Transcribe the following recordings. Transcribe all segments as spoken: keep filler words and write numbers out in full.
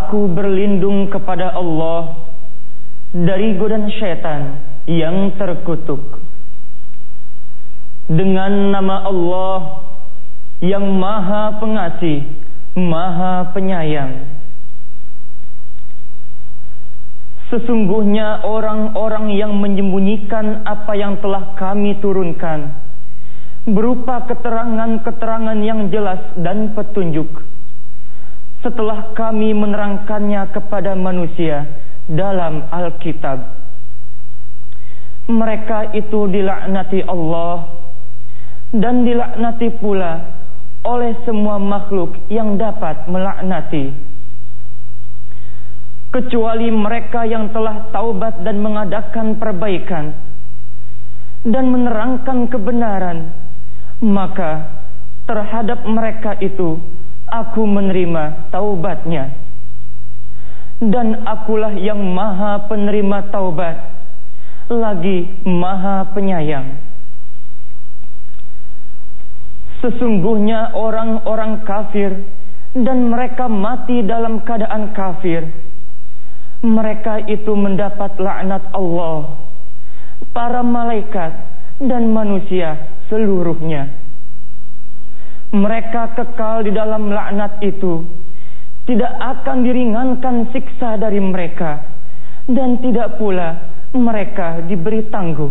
Aku berlindung kepada Allah dari godaan syaitan yang terkutuk. Dengan nama Allah yang Maha Pengasih, Maha Penyayang. Sesungguhnya orang-orang yang menyembunyikan apa yang telah kami turunkan berupa keterangan-keterangan yang jelas dan petunjuk, setelah kami menerangkannya kepada manusia dalam Alkitab, mereka itu dilaknati Allah dan dilaknati pula oleh semua makhluk yang dapat melaknati, kecuali mereka yang telah taubat dan mengadakan perbaikan dan menerangkan kebenaran, maka terhadap mereka itu aku menerima taubatnya. Dan akulah yang Maha Penerima taubat, lagi Maha Penyayang. Sesungguhnya orang-orang kafir dan mereka mati dalam keadaan kafir, mereka itu mendapat laknat Allah, para malaikat dan manusia seluruhnya. Mereka kekal di dalam laknat itu, tidak akan diringankan siksa dari mereka, dan tidak pula mereka diberi tangguh.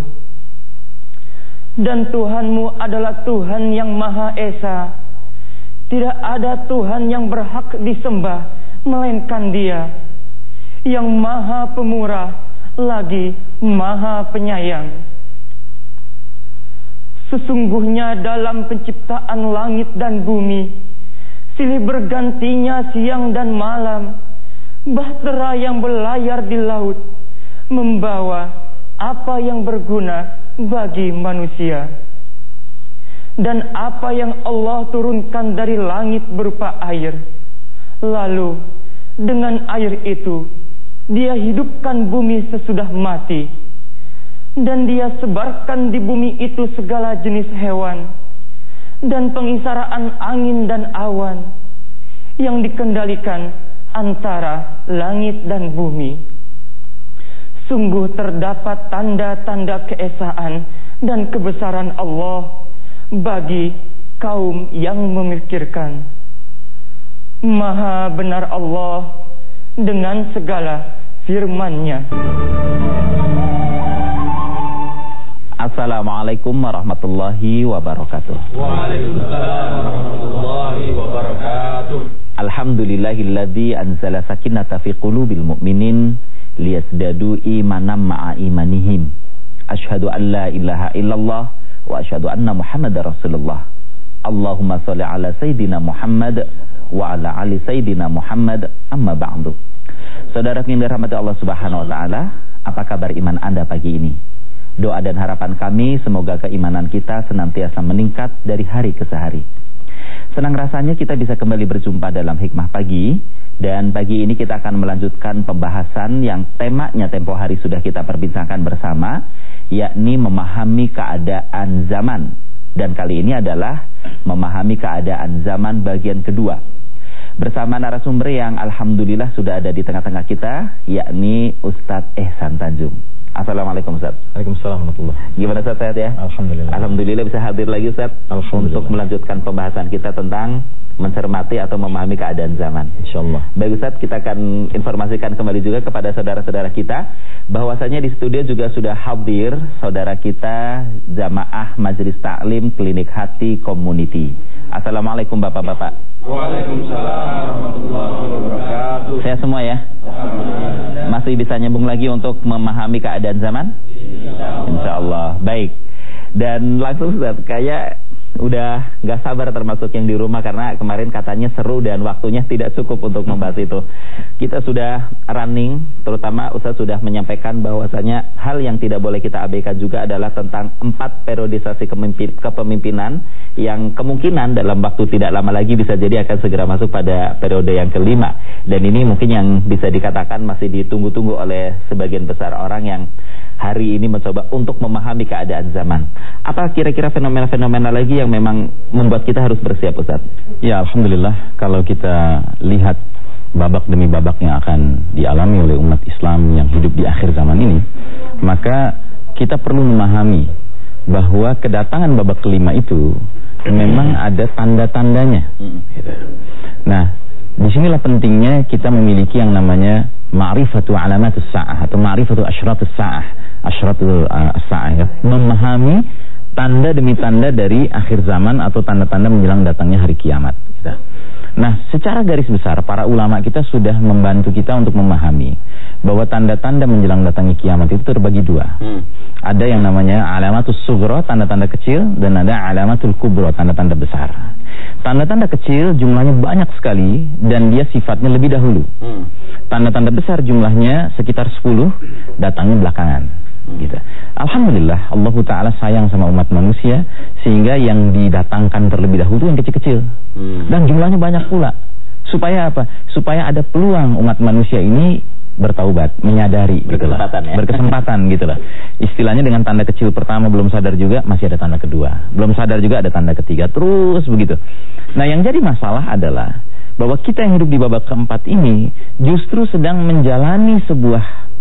Dan Tuhanmu adalah Tuhan yang Maha Esa, tidak ada Tuhan yang berhak disembah melainkan Dia, yang Maha Pemurah lagi Maha Penyayang. Sesungguhnya dalam penciptaan langit dan bumi, silih bergantinya siang dan malam, bahtera yang berlayar di laut membawa apa yang berguna bagi manusia, dan apa yang Allah turunkan dari langit berupa air. Lalu dengan air itu Dia hidupkan bumi sesudah mati, dan Dia sebarkan di bumi itu segala jenis hewan dan pengisaraan angin dan awan yang dikendalikan antara langit dan bumi. Sungguh terdapat tanda-tanda keesaan dan kebesaran Allah bagi kaum yang memikirkan. Maha benar Allah dengan segala firman-Nya. Assalamualaikum warahmatullahi wabarakatuh. Waalaikumsalam warahmatullahi wabarakatuh. Alhamdulillahilladzi anzala sakinata fi qulubil mu'minin liyasdadu imanan ma'a imanihim. Asyhadu an la ilaha illallah wa asyhadu anna Muhammadar Rasulullah. Allahumma shalli ala sayyidina Muhammad wa ala ali sayyidina Muhammad, amma ba'du. Saudara yang dirahmati Allah Subhanahu wa taala, apa kabar iman Anda pagi ini? Doa dan harapan kami semoga keimanan kita senantiasa meningkat dari hari ke hari. Senang rasanya kita bisa kembali berjumpa dalam Hikmah Pagi, dan pagi ini kita akan melanjutkan pembahasan yang temanya tempo hari sudah kita perbincangkan bersama, yakni memahami keadaan zaman. Dan kali ini adalah memahami keadaan zaman bagian kedua, bersama narasumber yang alhamdulillah sudah ada di tengah-tengah kita, yakni Ustadz Ihsan Tanjung. Assalamualaikum Ustaz. Waalaikumsalam warahmatullahi. Gimana Ustaz, sehat ya? Alhamdulillah. Alhamdulillah bisa hadir lagi Ustaz untuk melanjutkan pembahasan kita tentang mencermati atau memahami keadaan zaman. Insyaallah. Baik Ustaz, kita akan informasikan kembali juga kepada saudara-saudara kita bahwasanya di studio juga sudah hadir saudara kita jamaah Majelis Taklim Klinik Hati Community. Assalamualaikum Bapak-bapak. Waalaikumsalam warahmatullahi wabarakatuh. Sehat semua ya? Masih bisa nyambung lagi untuk memahami keadaan zaman? Insyaallah. Baik. Dan langsung Ustaz, kayak udah gak sabar termasuk yang di rumah karena kemarin katanya seru dan waktunya tidak cukup untuk membahas itu. Kita sudah running, terutama Ustaz sudah menyampaikan bahwasanya hal yang tidak boleh kita abaikan juga adalah tentang empat periodisasi kepemimpinan yang kemungkinan dalam waktu tidak lama lagi bisa jadi akan segera masuk pada periode yang kelima. Dan ini mungkin yang bisa dikatakan masih ditunggu-tunggu oleh sebagian besar orang yang hari ini mencoba untuk memahami keadaan zaman. Apa kira-kira fenomena-fenomena lagi yang memang membuat kita harus bersiap Ustaz? Ya, alhamdulillah kalau kita lihat babak demi babak yang akan dialami oleh umat Islam yang hidup di akhir zaman ini, maka kita perlu memahami bahwa kedatangan babak kelima itu memang ada tanda-tandanya. Nah, disinilah pentingnya kita memiliki yang namanya ma'rifatu alamatus sa'ah atau ma'rifatu asyratus sa'ah, asyratul uh, sa'ah, ya. Memahami tanda demi tanda dari akhir zaman atau tanda-tanda menjelang datangnya hari kiamat. Gitu. Nah, secara garis besar para ulama kita sudah membantu kita untuk memahami bahwa tanda-tanda menjelang datangnya kiamat itu terbagi dua. Hmm. Ada yang namanya alamatus sughra, tanda-tanda kecil, dan ada alamatul kubra, tanda-tanda besar. Tanda-tanda kecil jumlahnya banyak sekali dan dia sifatnya lebih dahulu. Hmm. Tanda-tanda besar jumlahnya sekitar sepuluh, datangnya belakangan. Hmm. Gitu. Alhamdulillah Allah Ta'ala sayang sama umat manusia sehingga yang didatangkan terlebih dahulu yang kecil-kecil. Hmm. Dan jumlahnya banyak pula. Supaya apa? Supaya ada peluang umat manusia ini bertaubat, menyadari, berkesempatan, gitu ya? berkesempatan gitu lah. Istilahnya dengan tanda kecil pertama belum sadar juga masih ada tanda kedua, belum sadar juga ada tanda ketiga, terus begitu. Nah, yang jadi masalah adalah bahwa kita yang hidup di babak keempat ini justru sedang menjalani sebuah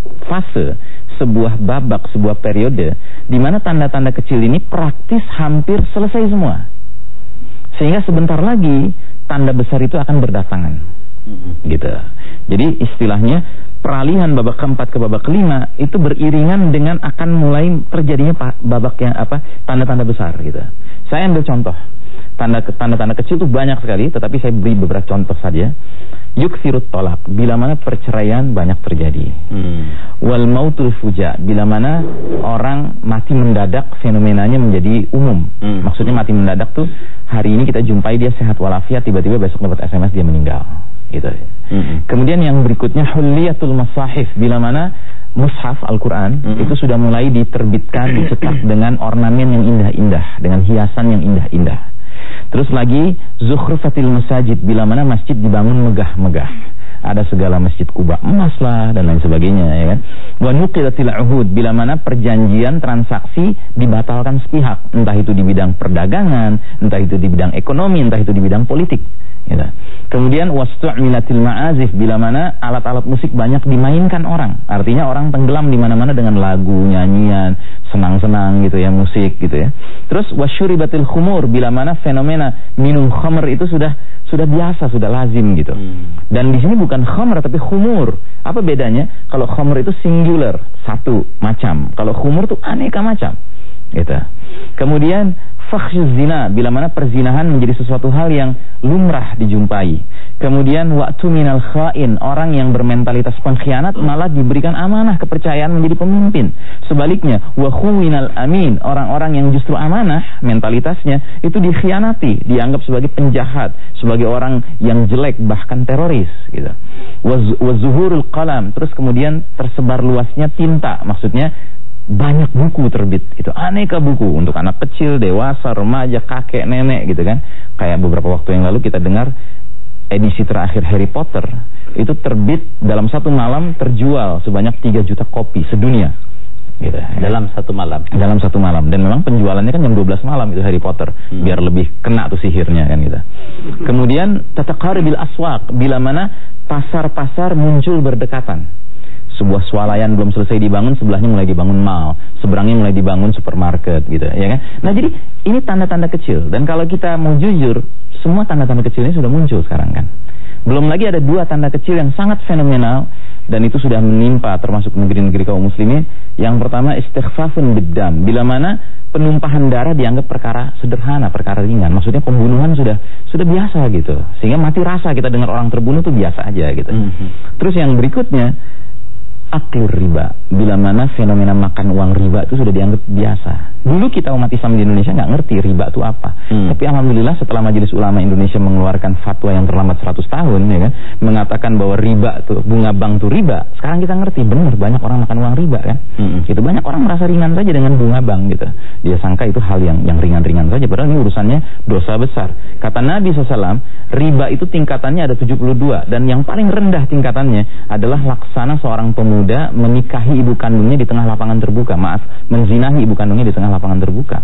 fase, sebuah babak, sebuah periode di mana tanda-tanda kecil ini praktis hampir selesai semua. Sehingga sebentar lagi tanda besar itu akan berdatangan. Gitu. Jadi istilahnya peralihan babak keempat ke babak kelima itu beriringan dengan akan mulai terjadinya babak yang apa tanda-tanda besar gitu. Saya ambil contoh tanda tanda-tanda kecil itu banyak sekali, tetapi saya beri beberapa contoh saja. Yuksirut tolak, bila mana perceraian banyak terjadi. Hmm. Wal mautul fuja, bila mana orang mati mendadak, fenomenanya menjadi umum. Hmm. Maksudnya mati mendadak tuh hari ini kita jumpai dia sehat walafiat, tiba-tiba besok dapat S M S dia meninggal. Gitu. Hmm. Kemudian yang berikutnya huliyatul masahif, bila mana mushaf Al-Quran hmm. itu sudah mulai diterbitkan, dicetak dengan ornamen yang indah-indah, dengan hiasan yang indah-indah. Terus lagi zukhrufatil masajid, bila mana masjid dibangun megah-megah, ada segala masjid Kuba emas lah dan lain sebagainya, ya kan. Wa nuqilatil uhud, bila mana perjanjian transaksi dibatalkan sepihak, entah itu di bidang perdagangan, entah itu di bidang ekonomi, entah itu di bidang politik, gitu. Kemudian wastu'milatil ma'azif, bila mana alat-alat musik banyak dimainkan orang, artinya orang tenggelam di mana-mana dengan lagu, nyanyian, senang-senang gitu ya, musik gitu ya. Terus wasyuribatil khumur, bila mana fenomena minum khamr itu sudah sudah biasa, sudah lazim gitu. Hmm. Dan di sini bukan khamr tapi khumur. Apa bedanya? Kalau khamr itu singular, satu macam. Kalau khumur itu aneka macam. Gitu. Kemudian fakhsyuz zina, bila mana perzinahan menjadi sesuatu hal yang lumrah dijumpai. Kemudian waktu minal khain, orang yang bermentalitas pengkhianat malah diberikan amanah kepercayaan menjadi pemimpin. Sebaliknya wa khuwinal amin, orang-orang yang justru amanah mentalitasnya itu dikhianati, dianggap sebagai penjahat, sebagai orang yang jelek, bahkan teroris gitu. Wa zuhurul qalam, terus kemudian tersebar luasnya tinta, maksudnya banyak buku terbit, itu aneka buku untuk anak kecil, dewasa, remaja, kakek, nenek gitu kan. Kayak beberapa waktu yang lalu kita dengar edisi terakhir Harry Potter itu terbit dalam satu malam terjual sebanyak tiga juta kopi sedunia gitu. Dalam satu malam. Dalam satu malam, dan memang penjualannya kan jam dua belas malam itu Harry Potter, hmm. biar lebih kena tuh sihirnya kan gitu. Kemudian tataqaribil aswaq, bila mana pasar-pasar muncul berdekatan. Sebuah swalayan belum selesai dibangun, sebelahnya mulai dibangun mall, seberangnya mulai dibangun supermarket gitu, ya kan. Nah, jadi ini tanda-tanda kecil, dan kalau kita mau jujur, semua tanda-tanda kecil ini sudah muncul sekarang kan. Belum lagi ada dua tanda kecil yang sangat fenomenal, dan itu sudah menimpa termasuk negeri-negeri kaum muslimin. Yang pertama istighfafun biddam, bila mana penumpahan darah dianggap perkara sederhana, perkara ringan. Maksudnya pembunuhan sudah sudah biasa gitu, sehingga mati rasa kita dengar orang terbunuh itu biasa aja gitu. Mm-hmm. Terus yang berikutnya aklur riba, bila mana fenomena makan uang riba itu sudah dianggap biasa. Dulu kita umat Islam di Indonesia nggak ngerti riba itu apa, hmm. tapi alhamdulillah setelah Majelis Ulama Indonesia mengeluarkan fatwa yang terlambat seratus tahun, ya kan, mengatakan bahwa riba tuh, bunga bank tuh riba. Sekarang kita ngerti, benar banyak orang makan uang riba kan. Hmm. Itu banyak orang merasa ringan saja dengan bunga bank gitu. Dia sangka itu hal yang yang ringan-ringan saja, padahal ini urusannya dosa besar. Kata Nabi shallallahu alaihi wasallam, riba itu tingkatannya ada tujuh puluh dua, dan yang paling rendah tingkatannya adalah laksana seorang pemuda menikahi ibu kandungnya di tengah lapangan terbuka. Maaf, menzinahi ibu kandungnya di tengah lapangan terbuka.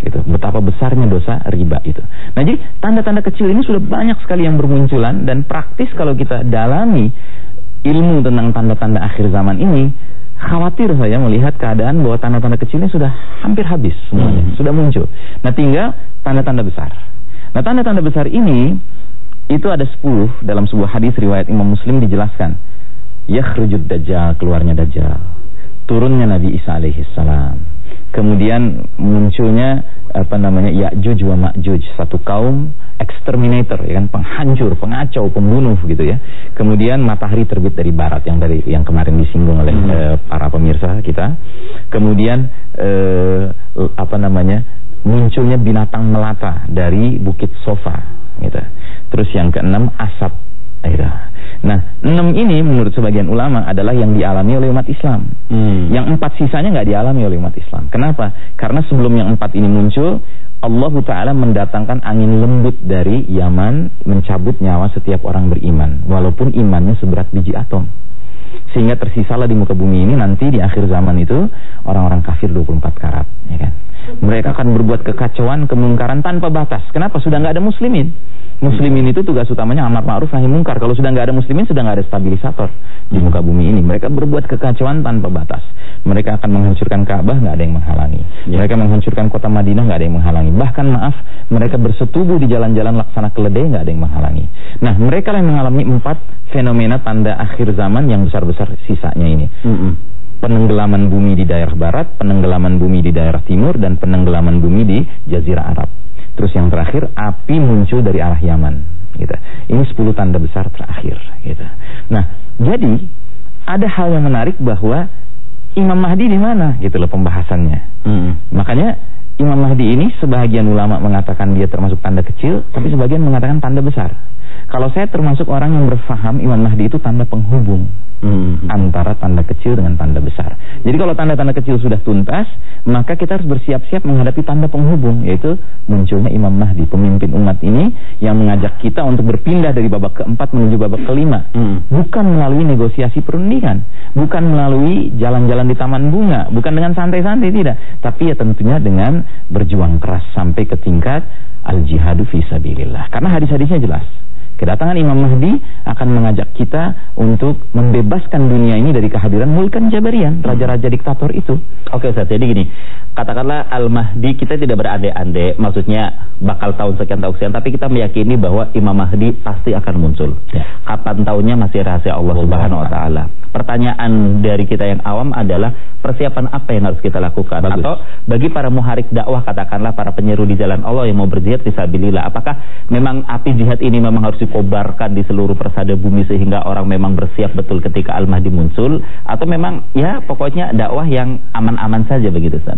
Gitu. Betapa besarnya dosa riba itu. Nah, jadi tanda-tanda kecil ini sudah banyak sekali yang bermunculan, dan praktis kalau kita dalami ilmu tentang tanda-tanda akhir zaman ini, khawatir saya melihat keadaan bahwa tanda-tanda kecilnya sudah hampir habis semuanya, hmm. sudah muncul. Nah, tinggal tanda-tanda besar. Nah, tanda-tanda besar ini itu ada sepuluh dalam sebuah hadis riwayat Imam Muslim dijelaskan. Yakhrujud Dajjal, keluarnya Dajjal. Turunnya Nabi Isa alaihi salam. Kemudian munculnya apa namanya Ya'juj wa Ma'juj, satu kaum exterminator, ya kan, penghancur, pengacau, pembunuh gitu ya. Kemudian matahari terbit dari barat yang dari yang kemarin disinggung oleh hmm. eh, para pemirsa kita. Kemudian eh, apa namanya munculnya binatang melata dari bukit Sofa gitu. Terus yang keenam asap akhirnya. Nah, enam ini menurut sebagian ulama adalah yang dialami oleh umat Islam. Hmm. Yang empat sisanya nggak dialami oleh umat Islam. Kenapa? Karena sebelum yang empat ini muncul, Allah Ta'ala mendatangkan angin lembut dari Yaman, mencabut nyawa setiap orang beriman, walaupun imannya seberat biji atom. Sehingga tersisalah di muka bumi ini nanti di akhir zaman itu orang-orang kafir dua puluh empat karat, ya kan? Mereka akan berbuat kekacauan, kemungkaran tanpa batas. Kenapa? Sudah nggak ada muslimin. Muslimin itu tugas utamanya amar ma'ruf nahi mungkar. Kalau sudah nggak ada muslimin, sudah nggak ada stabilisator di muka bumi ini. Mereka berbuat kekacauan tanpa batas. Mereka akan menghancurkan Ka'bah, nggak ada yang menghalangi. Mereka menghancurkan kota Madinah, nggak ada yang menghalangi. Bahkan maaf, mereka bersetubuh di jalan-jalan laksana keledai, nggak ada yang menghalangi. Nah, mereka yang mengalami empat fenomena tanda akhir zaman yang besar-besar sisanya ini. Mm-hmm. Penenggelaman bumi di daerah barat, penenggelaman bumi di daerah timur, dan penenggelaman bumi di Jazirah Arab. Terus yang terakhir, api muncul dari arah Yaman gitu. Ini sepuluh tanda besar terakhir gitu. Nah, jadi ada hal yang menarik bahwa Imam Mahdi di mana gitu loh pembahasannya. Mm-hmm. Makanya Imam Mahdi ini sebagian ulama mengatakan dia termasuk tanda kecil, tapi sebagian mengatakan tanda besar. Kalau saya termasuk orang yang berfaham Imam Mahdi itu tanda penghubung hmm. antara tanda kecil dengan tanda besar. Jadi kalau tanda-tanda kecil sudah tuntas, maka kita harus bersiap-siap menghadapi tanda penghubung, yaitu munculnya Imam Mahdi, pemimpin umat ini yang mengajak kita untuk berpindah dari babak keempat menuju babak kelima. Hmm. Bukan melalui negosiasi perundingan, bukan melalui jalan-jalan di taman bunga, bukan dengan santai-santai, tidak, tapi ya tentunya dengan berjuang keras sampai ke tingkat al-jihadu fi sabilillah. Karena hadis-hadisnya jelas. Kedatangan Imam Mahdi akan mengajak kita untuk membebaskan dunia ini dari kehadiran Mulkan Jabarian, raja-raja diktator itu. Oke Ustaz, jadi gini, katakanlah Al-Mahdi, kita tidak berandai-andai, maksudnya bakal tahun sekian tahun sekian, tapi kita meyakini bahwa Imam Mahdi pasti akan muncul. Ya. Kapan tahunnya masih rahasia Allah Subhanahu wa taala. Pertanyaan dari kita yang awam adalah persiapan apa yang harus kita lakukan? Bagus. Atau bagi para muharik dakwah, katakanlah para penyeru di jalan Allah yang mau berjihad fisabilillah, apakah memang api jihad ini memang harus dikobarkan di seluruh persada bumi sehingga orang memang bersiap betul ketika Al-Mahdi muncul, atau memang ya pokoknya dakwah yang aman-aman saja begitu Ustaz?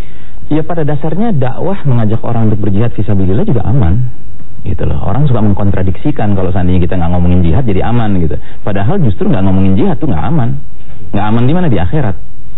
Ya pada dasarnya dakwah mengajak orang untuk berjihad fisabilillah juga aman. Gitu loh. Orang suka mengkontradiksikan kalau seandainya kita nggak ngomongin jihad jadi aman gitu. Padahal justru nggak ngomongin jihad tuh nggak aman. Nggak aman di mana? Di akhirat.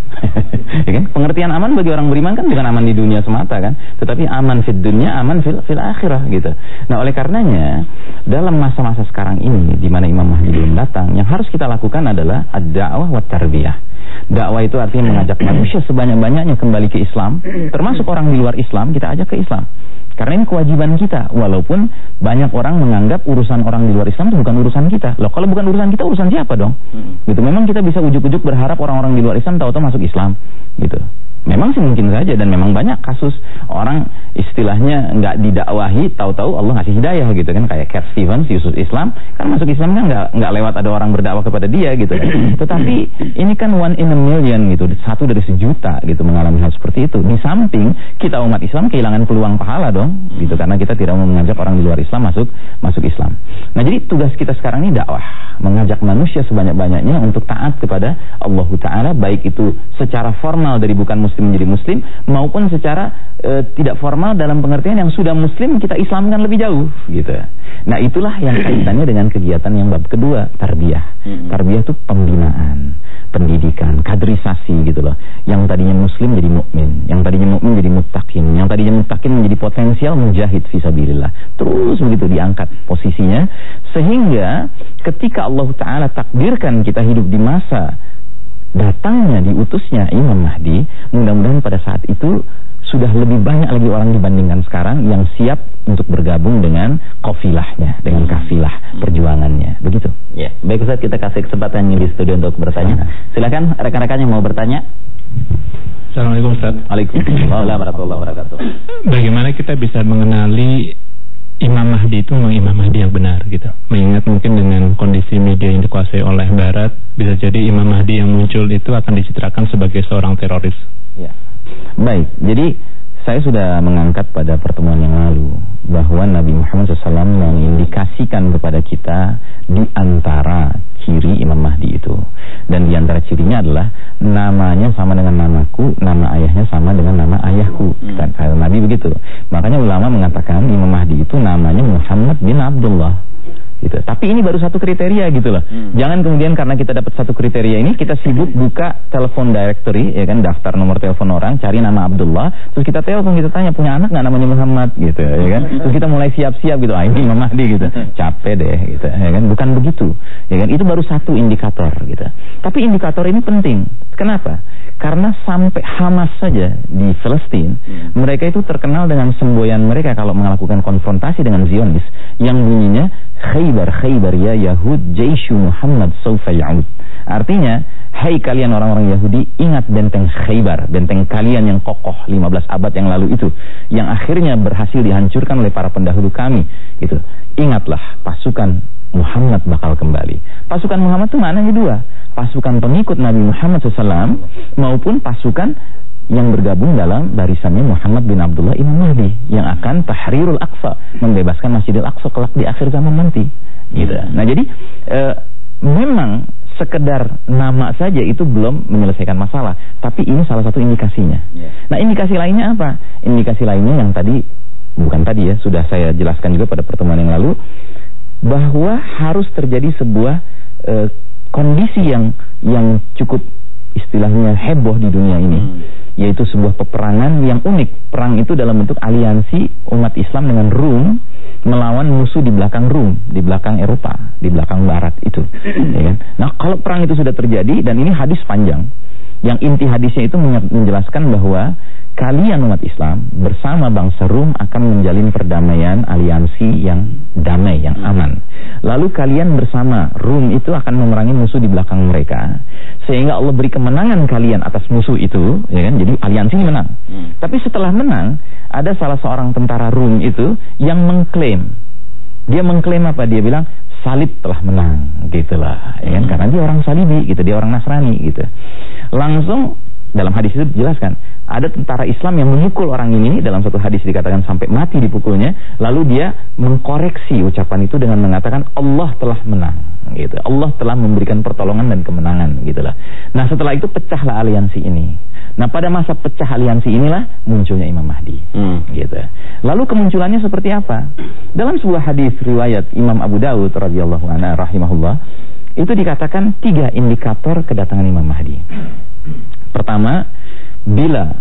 Ya kan? Pengertian aman bagi orang beriman kan bukan aman di dunia semata kan, tetapi aman fid dunya, aman fil fil akhirah gitu. Nah, oleh karenanya dalam masa-masa sekarang ini di mana Imam Mahdi belum datang, yang harus kita lakukan adalah ad-da'wah wa tarbiyah. Dakwah itu artinya mengajak manusia sebanyak-banyaknya kembali ke Islam, termasuk orang di luar Islam kita ajak ke Islam. Karena ini kewajiban kita, walaupun banyak orang menganggap urusan orang di luar Islam itu bukan urusan kita. Loh, kalau bukan urusan kita, urusan siapa dong? Hmm. Gitu. Memang kita bisa ujuk-ujuk berharap orang-orang di luar Islam tahu-tahu masuk Islam, gitu. Memang sih mungkin saja, dan memang banyak kasus orang istilahnya nggak didakwahi, tahu-tahu Allah ngasih hidayah gitu kan, kayak Cat Stevens, Yusuf Islam kan masuk Islam kan nggak nggak lewat ada orang berdakwah kepada dia gitu kan. Tetapi ini kan one in a million gitu, satu dari sejuta gitu mengalami hal seperti itu. Di samping kita umat Islam kehilangan peluang pahala dong gitu, karena kita tidak mau mengajak orang di luar Islam masuk masuk Islam. Nah, jadi tugas kita sekarang ini dakwah, mengajak manusia sebanyak-banyaknya untuk taat kepada Allah Ta'ala, baik itu secara formal dari bukan muslim menjadi muslim, maupun secara e, tidak formal dalam pengertian yang sudah muslim kita islamkan lebih jauh gitu. Nah, itulah yang kaitannya dengan kegiatan yang bab kedua, tarbiyah. Tarbiyah itu pembinaan, pendidikan, kaderisasi gitu loh. Yang tadinya muslim jadi mukmin, yang tadinya mukmin jadi muttaqin, yang tadinya muttaqin menjadi potensial mujahid fisabilillah. Terus begitu diangkat posisinya, sehingga ketika Allah Ta'ala takdirkan kita hidup di masa datangnya, diutusnya Imam Mahdi, mudah-mudahan pada saat itu sudah lebih banyak lagi orang dibandingkan sekarang yang siap untuk bergabung dengan kafilahnya, dengan kafilah perjuangannya, begitu. Ya, baik Ustaz, kita kasih kesempatan di studio untuk bertanya. Silakan rekan-rekan yang mau bertanya. Assalamualaikum Ustaz. Waalaikumsalam warahmatullahi wabarakatuh. Bagaimana kita bisa mengenali Imam Mahdi itu memang Imam Mahdi yang benar gitu? Mengingat mungkin dengan kondisi media yang dikuasai oleh Barat, bisa jadi Imam Mahdi yang muncul itu akan dicitrakan sebagai seorang teroris. Ya. Baik, jadi saya sudah mengangkat pada pertemuan yang lalu bahwa Nabi Muhammad shallallahu alaihi wasallam mengindikasikan kepada kita di antara ciri Imam Mahdi itu, dan di antara cirinya adalah namanya sama dengan namaku, nama ayahnya sama dengan nama ayahku. Dan kata Nabi begitu. Makanya ulama mengatakan Imam Mahdi itu namanya Muhammad bin Abdullah. Gitu. Tapi ini baru satu kriteria gitu loh. Hmm. Jangan kemudian karena kita dapat satu kriteria ini kita sibuk buka telepon directory, ya kan, daftar nomor telepon orang, cari nama Abdullah, terus kita telepon, kita tanya punya anak nggak namanya Muhammad gitu, ya kan? Terus kita mulai siap-siap gitu, ah ini Imam Mahdi gitu, capek deh gitu, ya kan? Bukan begitu, ya kan? Itu baru satu indikator gitu. Tapi indikator ini penting. Kenapa? Karena sampai Hamas saja di Palestina, hmm. mereka itu terkenal dengan semboyan mereka kalau melakukan konfrontasi dengan Zionis yang bunyinya Khaybar, Khaybar ya Yahud, Jaishu Muhammad sawfa ya'ud. Artinya, hai kalian orang-orang Yahudi, ingat benteng Khaybar, benteng kalian yang kokoh lima belas abad yang lalu itu, yang akhirnya berhasil dihancurkan oleh para pendahulu kami. Gitu. Ingatlah, pasukan Muhammad bakal kembali. Pasukan Muhammad itu maknanya dua, pasukan pengikut Nabi Muhammad shallallahu alaihi wasallam maupun pasukan yang bergabung dalam barisannya Muhammad bin Abdullah Imam Mahdi yang akan Tahrirul Aqsa, membebaskan Masjidil Aqsa kelak di akhir zaman nanti. Gitu. Nah jadi e, memang sekedar nama saja itu belum menyelesaikan masalah, tapi ini salah satu indikasinya. Nah indikasi lainnya apa? Indikasi lainnya yang tadi, bukan tadi ya, sudah saya jelaskan juga pada pertemuan yang lalu, bahwa harus terjadi sebuah e, kondisi yang yang cukup istilahnya heboh di dunia ini, hmm. yaitu sebuah peperangan yang unik. Perang itu dalam bentuk aliansi umat Islam dengan Rum melawan musuh di belakang Rum, di belakang Eropa, di belakang Barat itu. Ya kan? Nah kalau perang itu sudah terjadi, dan ini hadis panjang, yang inti hadisnya itu menjelaskan bahwa kalian umat Islam bersama bangsa Rum akan menjalin perdamaian, aliansi yang damai, yang aman. Lalu kalian bersama Rum itu akan memerangi musuh di belakang mereka, sehingga Allah beri kemenangan kalian atas musuh itu, ya kan? Jadi aliansi ini menang. Hmm. Tapi setelah menang, ada salah seorang tentara Rum itu yang mengklaim. Dia mengklaim apa? Dia bilang salib telah menang, gitulah, ya kan? Hmm. Karena dia orang Salibi, gitu, dia orang Nasrani, gitu. Langsung dalam hadis itu dijelaskan, ada tentara Islam yang memukul orang ini, dalam satu hadis dikatakan sampai mati dipukulnya, lalu dia mengkoreksi ucapan itu dengan mengatakan Allah telah menang, gitu. Allah telah memberikan pertolongan dan kemenangan, gitulah. Nah setelah itu pecahlah aliansi ini. Nah pada masa pecah aliansi inilah munculnya Imam Mahdi, hmm. gitu. Lalu kemunculannya seperti apa? Dalam sebuah hadis riwayat Imam Abu Dawud radhiyallahu anhu rahimahullah, itu dikatakan tiga indikator kedatangan Imam Mahdi. Pertama, bila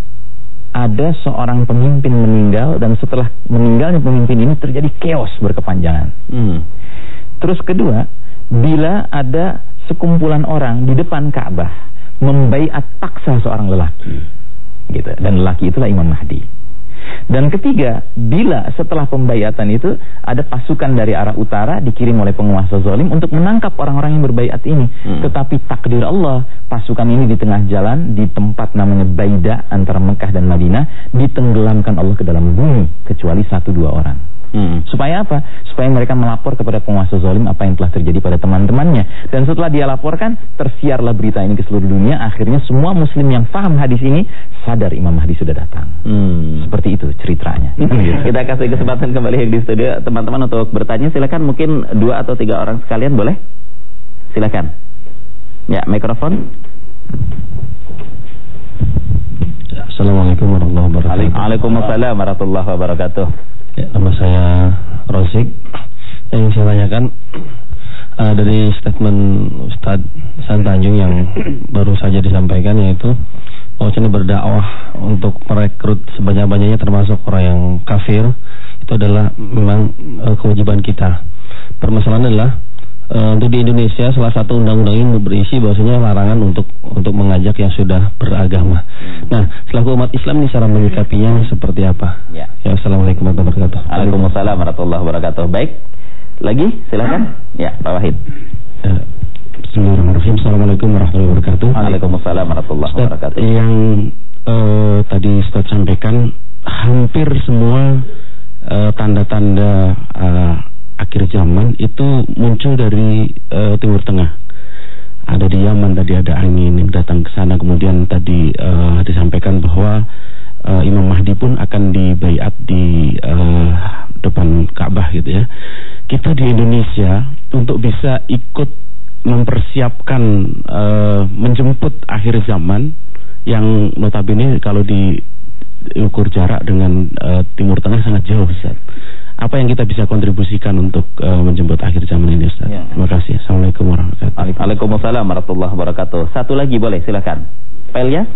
ada seorang pemimpin meninggal dan setelah meninggalnya pemimpin ini terjadi chaos berkepanjangan. Hmm. Terus kedua, bila ada sekumpulan orang di depan Ka'bah membaiat paksa seorang lelaki, gitu. Dan lelaki itulah Imam Mahdi. Dan ketiga, bila setelah pembaiatan itu ada pasukan dari arah utara dikirim oleh penguasa zalim untuk menangkap orang-orang yang berbaiat ini, hmm. tetapi takdir Allah, pasukan ini di tengah jalan di tempat namanya Baida antara Mekah dan Madinah ditenggelamkan Allah ke dalam bumi kecuali satu dua orang. Hmm. Supaya apa? Supaya mereka melapor kepada penguasa zalim apa yang telah terjadi pada teman-temannya. Dan setelah dia laporkan, tersiarlah berita ini ke seluruh dunia. Akhirnya semua muslim yang paham hadis ini sadar Imam Mahdi sudah datang. Hmm. Seperti itu ceritanya. Kita kasih kesempatan kembali di studio teman-teman untuk bertanya. Silakan, mungkin dua atau tiga orang sekalian boleh? Silakan. Ya, mikrofon. Assalamualaikum warahmatullahi wabarakatuh. Waalaikumsalam warahmatullahi wabarakatuh. Ya, nama saya Rozik. Yang ingin saya tanyakan uh, dari statement Ustadz San Tanjung yang baru saja disampaikan, yaitu bahwasanya berdakwah untuk merekrut sebanyak-banyaknya termasuk orang yang kafir itu adalah memang uh, kewajiban kita. Permasalahan adalah Uh, untuk di Indonesia salah satu undang-undang ini berisi bahwasanya larangan untuk untuk mengajak yang sudah beragama. Hmm. Nah, selaku umat Islam ini cara menyikapinya seperti apa? Ya. Ya, Assalamualaikum warahmatullahi wabarakatuh. Waalaikumsalam warahmatullahi wabarakatuh. Baik, lagi silakan. Ya, Pak Wahid. Uh, Bismillahirrahmanirrahim. Assalamualaikum warahmatullahi wabarakatuh. Waalaikumsalam warahmatullahi wabarakatuh. Yang uh, tadi Ustaz sampaikan, hampir semua uh, tanda-tanda uh, akhir zaman itu muncul dari uh, Timur Tengah. Ada di Yaman tadi ada angin yang datang ke sana, kemudian tadi uh, disampaikan bahwa uh, Imam Mahdi pun akan dibaiat di uh, depan Ka'bah gitu ya. Kita di Indonesia untuk bisa ikut mempersiapkan uh, menjemput akhir zaman yang notabene kalau diukur jarak dengan uh, Timur Tengah sangat jauh, Ustaz. Apa yang kita bisa kontribusikan untuk uh, menjemput akhir zaman ini, Ustaz? Ya. Terima kasih. Assalamualaikum warahmatullahi wabarakatuh. Waalaikumsalam warahmatullahi wabarakatuh. Satu lagi boleh, silakan. Pak Ilyas.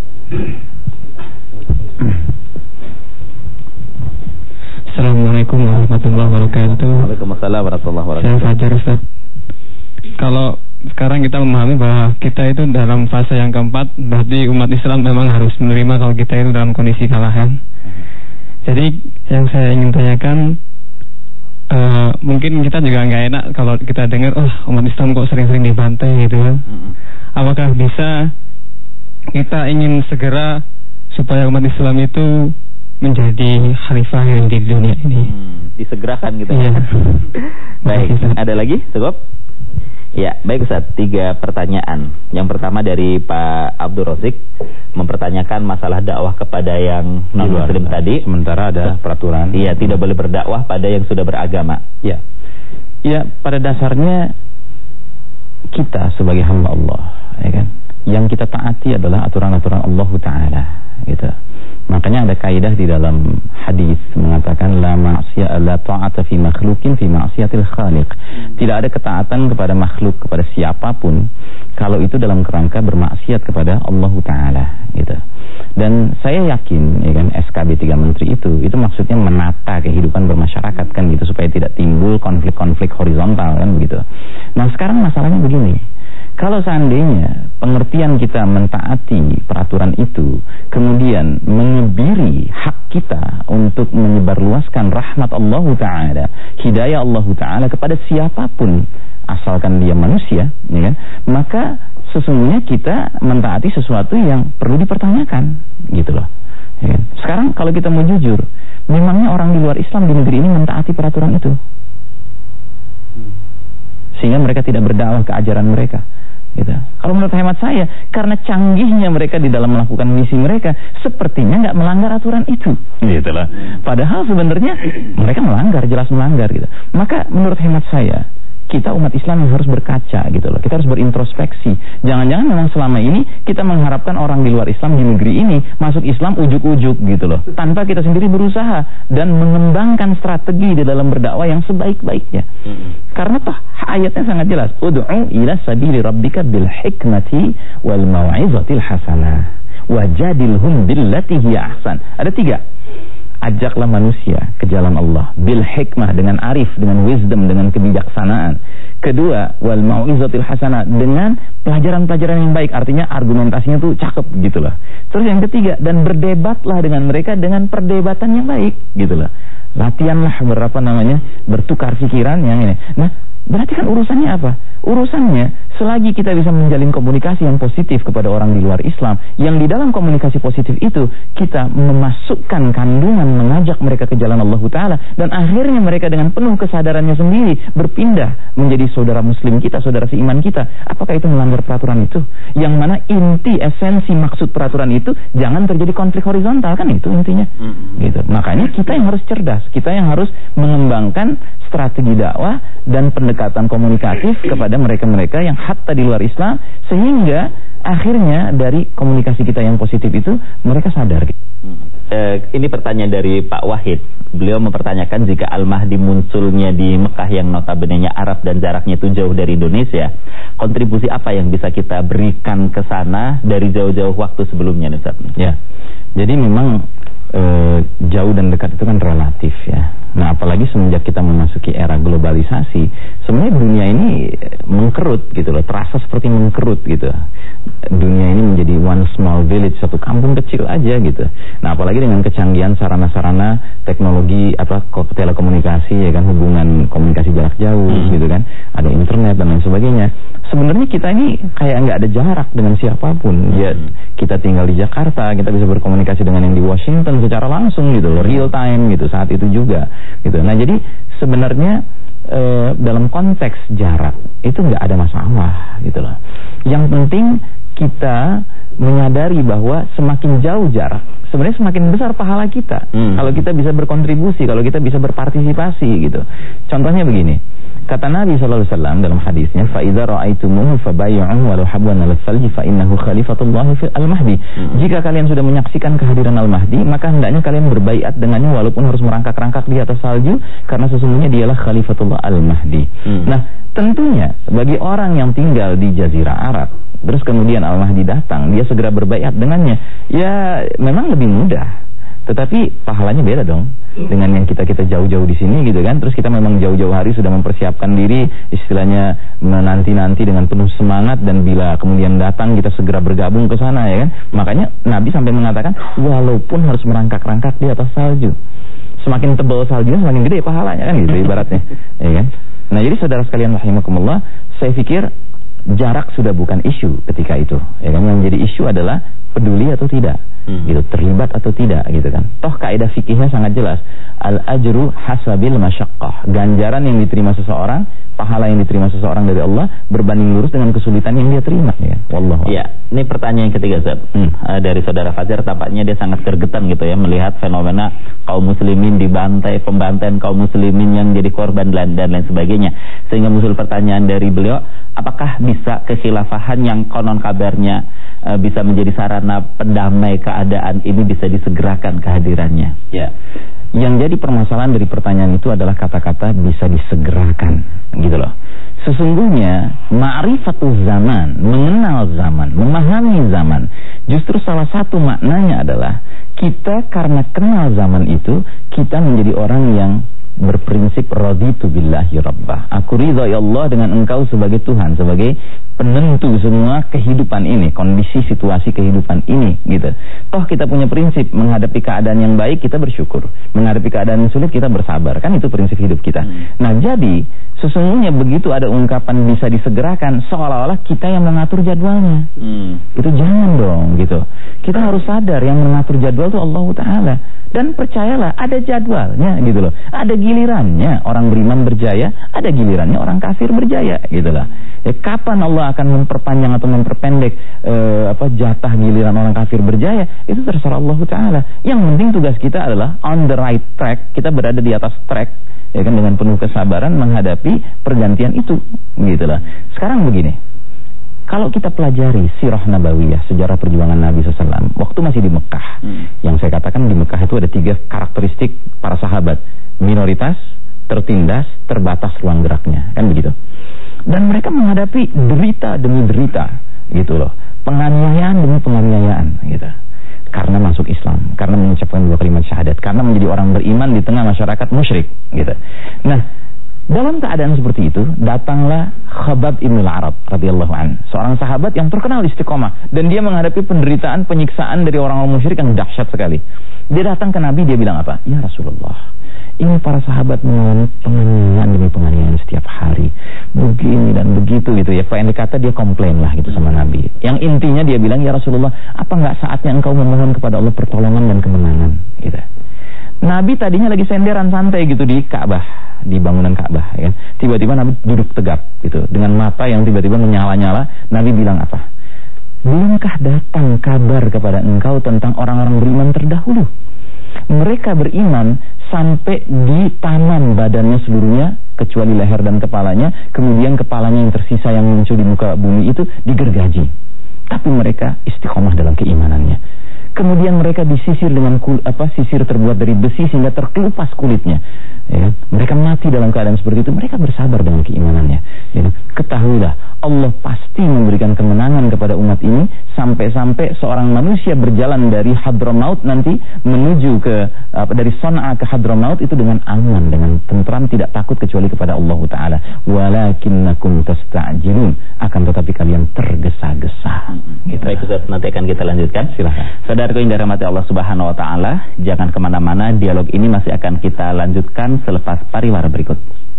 Assalamualaikum warahmatullahi wabarakatuh. Waalaikumsalam warahmatullahi wabarakatuh. Saya Fajar, Ustaz. Kalau sekarang kita memahami bahwa kita itu dalam fase yang keempat, berarti umat Islam memang harus menerima kalau kita itu dalam kondisi kalahan. Jadi yang saya ingin tanyakan, uh, mungkin kita juga nggak enak kalau kita dengar, oh umat Islam kok sering-sering dibantai gitu kan. Apakah bisa kita ingin segera supaya umat Islam itu menjadi khalifah yang di dunia ini? Hmm, disegerakan gitu. Iya. Baik, ada lagi? Cukup? Ya, baik Ustaz, tiga pertanyaan. Yang pertama dari Pak Abdul Rozik, mempertanyakan masalah dakwah kepada yang non-muslim tadi. Sementara ada peraturan. Iya, tidak boleh berdakwah pada yang sudah beragama. Ya, ya pada dasarnya kita sebagai hamba Allah, ya kan, yang kita taati adalah aturan-aturan Allah Ta'ala, gitu. Makanya ada kaidah di dalam hadis mengatakan la ma'siyah la ta'ata fi makhluqin fi ma'siyatil khaliq. Tidak ada ketaatan kepada makhluk, kepada siapapun kalau itu dalam kerangka bermaksiat kepada Allah Ta'ala, gitu. Dan saya yakin, ya kan, S K B tiga Menteri itu itu maksudnya menata kehidupan bermasyarakat kan gitu, supaya tidak timbul konflik-konflik horizontal kan begitu. Nah, sekarang masalahnya begini. Kalau seandainya pengertian kita mentaati peraturan itu kemudian mengebiri hak kita untuk menyebarluaskan rahmat Allah Ta'ala, hidayah Allah Ta'ala kepada siapapun asalkan dia manusia, ya kan, maka sesungguhnya kita mentaati sesuatu yang perlu dipertanyakan, gitu loh, ya kan? Sekarang kalau kita mau jujur, memangnya orang di luar Islam di negeri ini mentaati peraturan itu sehingga mereka tidak berdakwah ke ajaran mereka, gitu. Kalau menurut hemat saya, karena canggihnya mereka di dalam melakukan misi mereka, sepertinya nggak melanggar aturan itu, gitu loh. Padahal sebenarnya mereka melanggar, jelas melanggar, gitu. Maka menurut hemat saya, kita umat Islam yang harus berkaca, gitu loh. Kita harus berintrospeksi. Jangan-jangan memang selama ini kita mengharapkan orang di luar Islam di negeri ini masuk Islam ujuk-ujuk, gitu loh, tanpa kita sendiri berusaha dan mengembangkan strategi di dalam berdakwah yang sebaik-baiknya. Mm-hmm. Karena toh ayatnya sangat jelas, ud'u ila sabili rabbika bil hikmati wal mau'izatil hasanah wajadilhum billati hiya ahsan. Ada tiga. Ajaklah manusia ke jalan Allah bil hikmah, dengan arif, dengan wisdom, dengan kebijaksanaan. Kedua, wal mau'izatil hasanah, dengan pelajaran-pelajaran yang baik, artinya argumentasinya tuh cakep, gitu loh. Terus yang ketiga, dan berdebatlah dengan mereka dengan perdebatan yang baik, gitu loh. Latihanlah berapa namanya bertukar pikiran yang ini. Nah, berarti kan urusannya apa? Urusannya selagi kita bisa menjalin komunikasi yang positif kepada orang di luar Islam, yang di dalam komunikasi positif itu kita memasukkan kandungan mengajak mereka ke jalan Allah Ta'ala, dan akhirnya mereka dengan penuh kesadarannya sendiri berpindah menjadi saudara muslim kita, saudara seiman kita. Apakah itu melanggar peraturan itu? Yang mana inti esensi maksud peraturan itu jangan terjadi konflik horizontal, kan itu intinya. Mm-hmm. Gitu. Makanya kita yang harus cerdas, kita yang harus mengembangkan strategi dakwah dan pendekatan komunikatif kepada mereka-mereka yang hatta di luar Islam, sehingga akhirnya dari komunikasi kita yang positif itu mereka sadar. Eh, ini pertanyaan dari Pak Wahid. Beliau mempertanyakan, jika Al-Mahdi munculnya di Mekah yang notabene-nya Arab dan jaraknya itu jauh dari Indonesia, kontribusi apa yang bisa kita berikan ke sana dari jauh-jauh waktu sebelumnya, Ustaz? Ya, jadi memang uh, jauh dan dekat itu kan relatif ya. Nah, apalagi semenjak kita memasuki era globalisasi, sebenarnya dunia ini mengkerut gitu loh, terasa seperti mengkerut gitu. Dunia ini menjadi one small village, satu kampung kecil aja gitu. Nah, apalagi dengan kecanggihan sarana-sarana teknologi apa telekomunikasi ya kan, hubungan komunikasi jarak jauh hmm. gitu kan, ada internet dan lain sebagainya. Sebenarnya kita ini kayak nggak ada jarak dengan siapapun. Ya, kita tinggal di Jakarta, kita bisa berkomunikasi dengan yang di Washington secara langsung gitu loh, real time gitu saat itu juga gitu. Nah, jadi sebenarnya e, dalam konteks jarak itu nggak ada masalah gitu loh. Yang penting kita menyadari bahwa semakin jauh jarak, sebenarnya semakin besar pahala kita. Hmm. Kalau kita bisa berkontribusi, kalau kita bisa berpartisipasi gitu. Contohnya begini. Kata Nabi sallallahu alaihi wasallam dalam hadisnya, fa idza ra'aitumuhu fabay'uhu walau habwan 'ala al-thalji fa innahu khalifatullah fi al-mahdi. Hmm. Jika kalian sudah menyaksikan kehadiran al-mahdi, maka hendaknya kalian berbaiat dengannya walaupun harus merangkak-rangkak di atas salju, karena sesungguhnya dialah khalifatullah al-mahdi. Hmm. Nah, tentunya bagi orang yang tinggal di jazirah Arab, terus kemudian al-mahdi datang, dia segera berbaiat dengannya, ya memang lebih mudah. Tetapi pahalanya beda dong dengan yang kita-kita jauh-jauh di sini gitu kan. Terus kita memang jauh-jauh hari sudah mempersiapkan diri, istilahnya menanti-nanti dengan penuh semangat, dan bila kemudian datang kita segera bergabung ke sana ya kan. Makanya Nabi sampai mengatakan walaupun harus merangkak-rangkak di atas salju, semakin tebal saljunya semakin gede pahalanya kan gitu ibaratnya ya kan. Nah, jadi saudara sekalian rahimakumullah, saya pikir jarak sudah bukan isu ketika itu ya kan. Yang jadi isu adalah peduli atau tidak, hmm. gitu, terlibat atau tidak gitu kan. Toh kaidah fikihnya sangat jelas, al ajru hasabil masyaqqah. Ganjaran yang diterima seseorang, pahala yang diterima seseorang dari Allah berbanding lurus dengan kesulitan yang dia terima ya. Wallahu a'lam. Ya, ini pertanyaan yang ketiga Ustaz. Hmm. Uh, dari saudara Fajar, tampaknya dia sangat gergetan gitu ya melihat fenomena kaum muslimin dibantai, pembantaian kaum muslimin yang jadi korban dan, dan lain sebagainya. Sehingga muncul pertanyaan dari beliau, apakah bisa kekhilafahan yang konon kabarnya uh, bisa menjadi sarana pendamai keadaan ini bisa disegerakan kehadirannya? Ya. Yang jadi permasalahan dari pertanyaan itu adalah kata-kata bisa disegerakan gitu loh. Sesungguhnya ma'rifatuz zaman, mengenal zaman, memahami zaman, justru salah satu maknanya adalah kita karena kenal zaman itu, kita menjadi orang yang berprinsip raditu billahi rabbah. Aku ridha ya Allah dengan engkau sebagai Tuhan, sebagai penentu semua kehidupan ini, kondisi situasi kehidupan ini gitu. Toh kita punya prinsip menghadapi keadaan yang baik kita bersyukur, menghadapi keadaan yang sulit kita bersabar, kan itu prinsip hidup kita. Hmm. Nah, jadi sesungguhnya begitu ada ungkapan bisa disegerakan, seolah-olah kita yang mengatur jadwalnya. Hmm. Itu jangan dong gitu. Kita harus sadar yang mengatur jadwal itu Allah Ta'ala. Dan percayalah ada jadwalnya gitu loh. Ada gilirannya orang beriman berjaya, ada gilirannya orang kafir berjaya gitu loh. Ya, kapan Allah akan memperpanjang atau memperpendek eh, apa jatah giliran orang kafir berjaya, itu terserah Allah Ta'ala. Yang penting tugas kita adalah on the right track, kita berada di atas track ya kan, dengan penuh kesabaran menghadapi pergantian itu gitu loh. Sekarang begini, kalau kita pelajari sirah nabawiyah, sejarah perjuangan Nabi shallallahu alaihi wasallam waktu masih di Mekah, hmm. yang saya katakan di Mekah itu ada tiga karakteristik para sahabat: minoritas, tertindas, terbatas ruang geraknya, kan begitu. Dan mereka menghadapi derita demi derita gitu loh, penganiayaan demi penganiayaan gitu, karena masuk Islam, karena mengucapkan dua kalimat syahadat, karena menjadi orang beriman di tengah masyarakat musyrik gitu. Nah, dalam keadaan seperti itu, datanglah Khabbab ibn al-Arab radhiyallahu an, seorang sahabat yang terkenal istiqomah, dan dia menghadapi penderitaan, penyiksaan dari orang-orang musyrik yang dahsyat sekali. Dia datang ke Nabi, dia bilang apa? Ya Rasulullah, ini para sahabat mengalami penganiayaan demi penganiayaan setiap hari, begini dan begitu gitu ya. Pendek kata dia komplain lah gitu sama Nabi. Yang intinya dia bilang, ya Rasulullah, apa nggak saatnya engkau memohon kepada Allah pertolongan dan kemenangan gitu. Nabi tadinya lagi senderan santai gitu di Ka'bah, di bangunan Ka'bah ya. Tiba-tiba Nabi duduk tegap gitu, dengan mata yang tiba-tiba menyala-nyala. Nabi bilang apa? Belumkah datang kabar kepada engkau tentang orang-orang beriman terdahulu? Mereka beriman sampai ditanam badannya seluruhnya kecuali leher dan kepalanya, kemudian kepalanya yang tersisa yang muncul di muka bumi itu digergaji. Tapi mereka istiqomah dalam keimanannya. Kemudian mereka disisir dengan kul, apa sisir terbuat dari besi sehingga terkelupas kulitnya. Ya, mereka mati dalam keadaan seperti itu. Mereka bersabar dengan keimanannya. Ya, ketahuilah Allah pasti memberikan kemenangan kepada umat ini sampai-sampai seorang manusia berjalan dari Hadramaut nanti menuju ke apa, dari Son'a ke Hadramaut itu dengan aman, dengan tentram, tidak takut kecuali kepada Allah Ta'ala. Walakinnakum tasta'jilun, akan tetapi kalian tergesa-gesa. Gitu. Baik Ustaz, nanti akan kita lanjutkan. Silakan. Saudaraku yang dirahmati Allah Subhanahu Wa Ta'ala, jangan kemana-mana, dialog ini masih akan kita lanjutkan selepas pariwara berikut.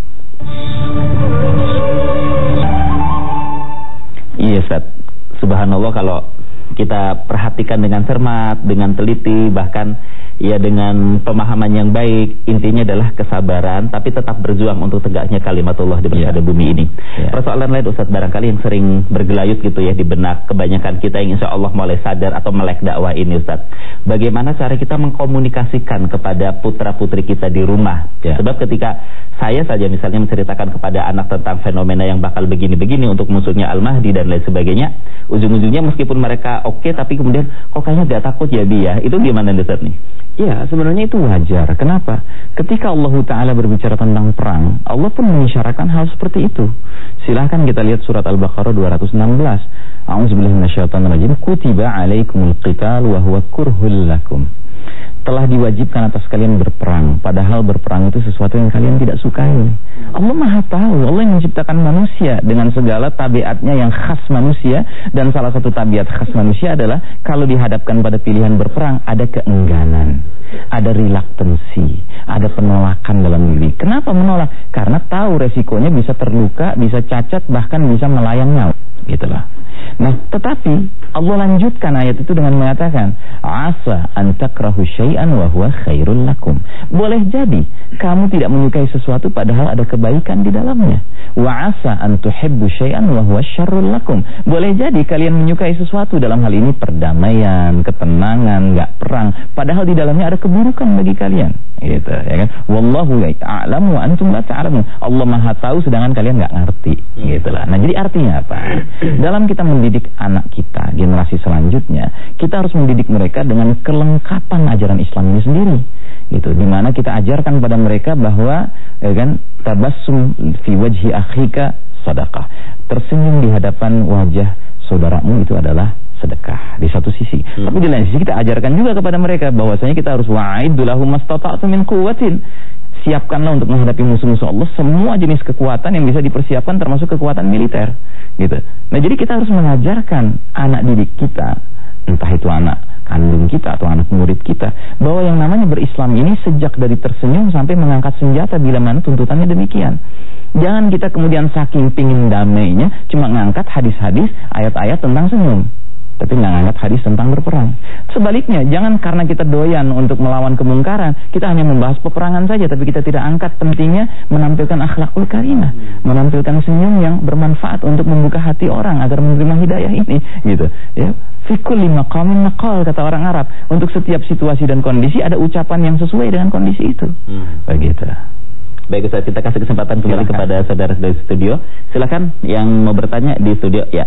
Iya Ustaz, subhanallah kalau kita perhatikan dengan cermat, dengan teliti, bahkan ya dengan pemahaman yang baik, intinya adalah kesabaran, tapi tetap berjuang untuk tegaknya kalimatullah di berada yeah. bumi ini. Yeah. Persoalan lain Ustaz barangkali yang sering bergelayut gitu ya di benak kebanyakan kita yang insya Allah mulai sadar atau melek dakwah ini Ustaz. Bagaimana cara kita mengkomunikasikan kepada putra-putri kita di rumah? Yeah. Sebab ketika saya saja misalnya menceritakan kepada anak tentang fenomena yang bakal begini-begini untuk musuhnya Al-Mahdi dan lain sebagainya, ujung-ujungnya meskipun mereka oke, okay, tapi kemudian kok kayaknya gak takut ya Bi ya? Itu gimana Ustaz nih? Ya, sebenarnya itu wajar. Kenapa? Ketika Allah Ta'ala berbicara tentang perang, Allah pun mengisyaratkan hal seperti itu. Silahkan kita lihat surat Al-Baqarah dua ratus enam belas. A'udzubillahi minasyaitonirrajim. Kutiba alaikumul qital wa huwa kurhul lakum. Telah diwajibkan atas kalian berperang, padahal berperang itu sesuatu yang kalian tidak sukai. Allah Maha tahu. Allah yang menciptakan manusia dengan segala tabiatnya yang khas manusia, dan salah satu tabiat khas manusia adalah kalau dihadapkan pada pilihan berperang ada keengganan, ada reluctancy, ada penolakan dalam diri. Kenapa menolak? Karena tahu resikonya bisa terluka, bisa cacat, bahkan bisa melayang nyawa. Gitulah. Nah, tetapi Allah lanjutkan ayat itu dengan mengatakan, asa an takrahu syai'an wa huwa khairul lakum. Boleh jadi kamu tidak menyukai sesuatu padahal ada kebaikan di dalamnya. Wa asa an tuhibbu syai'an wa huwa syarrul lakum. Boleh jadi kalian menyukai sesuatu, dalam hal ini perdamaian, ketenangan, enggak perang, padahal di dalamnya ada keburukan bagi kalian. Gitu, ya kan? Wallahu ya'lamu wa antum la ta'lamun. Allah Maha tahu sedangkan kalian enggak ngerti. Gitulah. Nah, jadi artinya apa? Dalam kita mendidik anak kita, generasi selanjutnya, kita harus mendidik mereka dengan kelengkapan ajaran Islam ini sendiri, gitu. Dimana kita ajarkan pada mereka bahwa, ya kan, tabassum fi wajhi akhika sadaqah. Tersenyum di hadapan wajah saudaramu itu adalah sedekah di satu sisi. Hmm. Tapi di lain sisi kita ajarkan juga kepada mereka bahwasanya kita harus wa'iddu lahum mastata'tum min quwwatin. Siapkanlah untuk menghadapi musuh-musuh Allah semua jenis kekuatan yang bisa dipersiapkan, termasuk kekuatan militer, gitu. Nah, jadi kita harus mengajarkan anak didik kita, entah itu anak kandung kita atau anak murid kita, bahwa yang namanya berislam ini sejak dari tersenyum sampai mengangkat senjata bila mana tuntutannya demikian. Jangan kita kemudian saking pingin damainya cuma ngangkat hadis-hadis, ayat-ayat tentang senyum, tapi nggak ngangkat hadis tentang berperang. Sebaliknya, jangan karena kita doyan untuk melawan kemungkaran, kita hanya membahas peperangan saja, tapi kita tidak angkat pentingnya menampilkan akhlakul karimah, menampilkan senyum yang bermanfaat untuk membuka hati orang agar menerima hidayah ini, gitu. Ya, fi kulli maqamin maqal, kata orang Arab. Untuk setiap situasi dan kondisi ada ucapan yang sesuai dengan kondisi itu. Hmm. Begitu. Baik Ustaz, kita kasih kesempatan kembali kepada saudara dari studio. Silakan yang mau bertanya di studio, ya.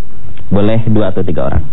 Boleh dua atau tiga orang.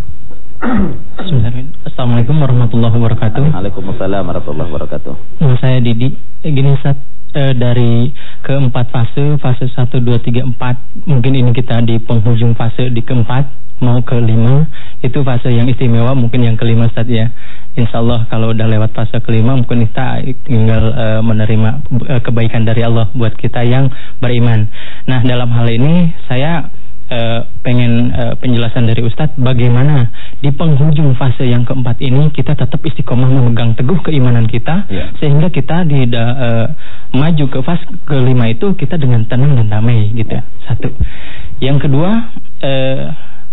Assalamualaikum warahmatullahi wabarakatuh. Waalaikumsalam warahmatullahi wabarakatuh. Nama saya Didi. Gini Ustaz, e, dari keempat fase, fase satu, dua, tiga, empat, mungkin ini kita di penghujung fase di keempat, mau ke lima, itu fase yang istimewa, mungkin yang kelima Ustaz ya. Insya Allah kalau udah lewat fase kelima, mungkin kita tinggal e, menerima e, kebaikan dari Allah buat kita yang beriman. Nah, dalam hal ini saya Uh, pengen uh, penjelasan dari Ustadz, bagaimana di penghujung fase yang keempat ini kita tetap istiqomah memegang teguh keimanan kita, yeah. sehingga kita di uh, maju ke fase kelima itu kita dengan tenang dan damai gitu. Yeah. Satu. Yang kedua, uh,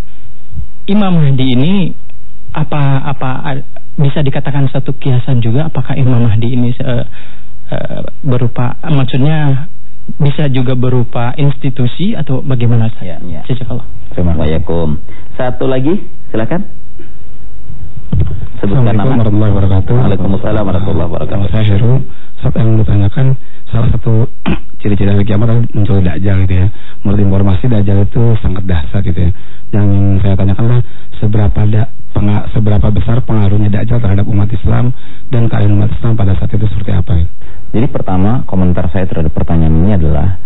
Imam Mahdi ini apa apa bisa dikatakan satu kiasan juga? Apakah Imam Mahdi ini uh, uh, berupa, maksudnya bisa juga berupa institusi atau bagaimana saja? Ya, ya. Jazakallah. Terima kasih. Satu lagi, silakan. Sebutkan nama. Assalamualaikum warahmatullahi wabarakatuh. Waalaikumsalam warahmatullahi wabarakatuh. Saya Heru. Saat yang ditanyakan, salah satu ciri-ciri hari kiamat adalah muncul dajjal gitu ya. Menurut informasi dajjal itu sangat dahsyat gitu ya. Yang saya tanyakanlah seberapa da, penga, seberapa besar pengaruhnya dajjal terhadap umat Islam dan keadaan umat Islam pada saat itu seperti apa ya? Jadi pertama, komentar saya terhadap pertanyaan ini adalah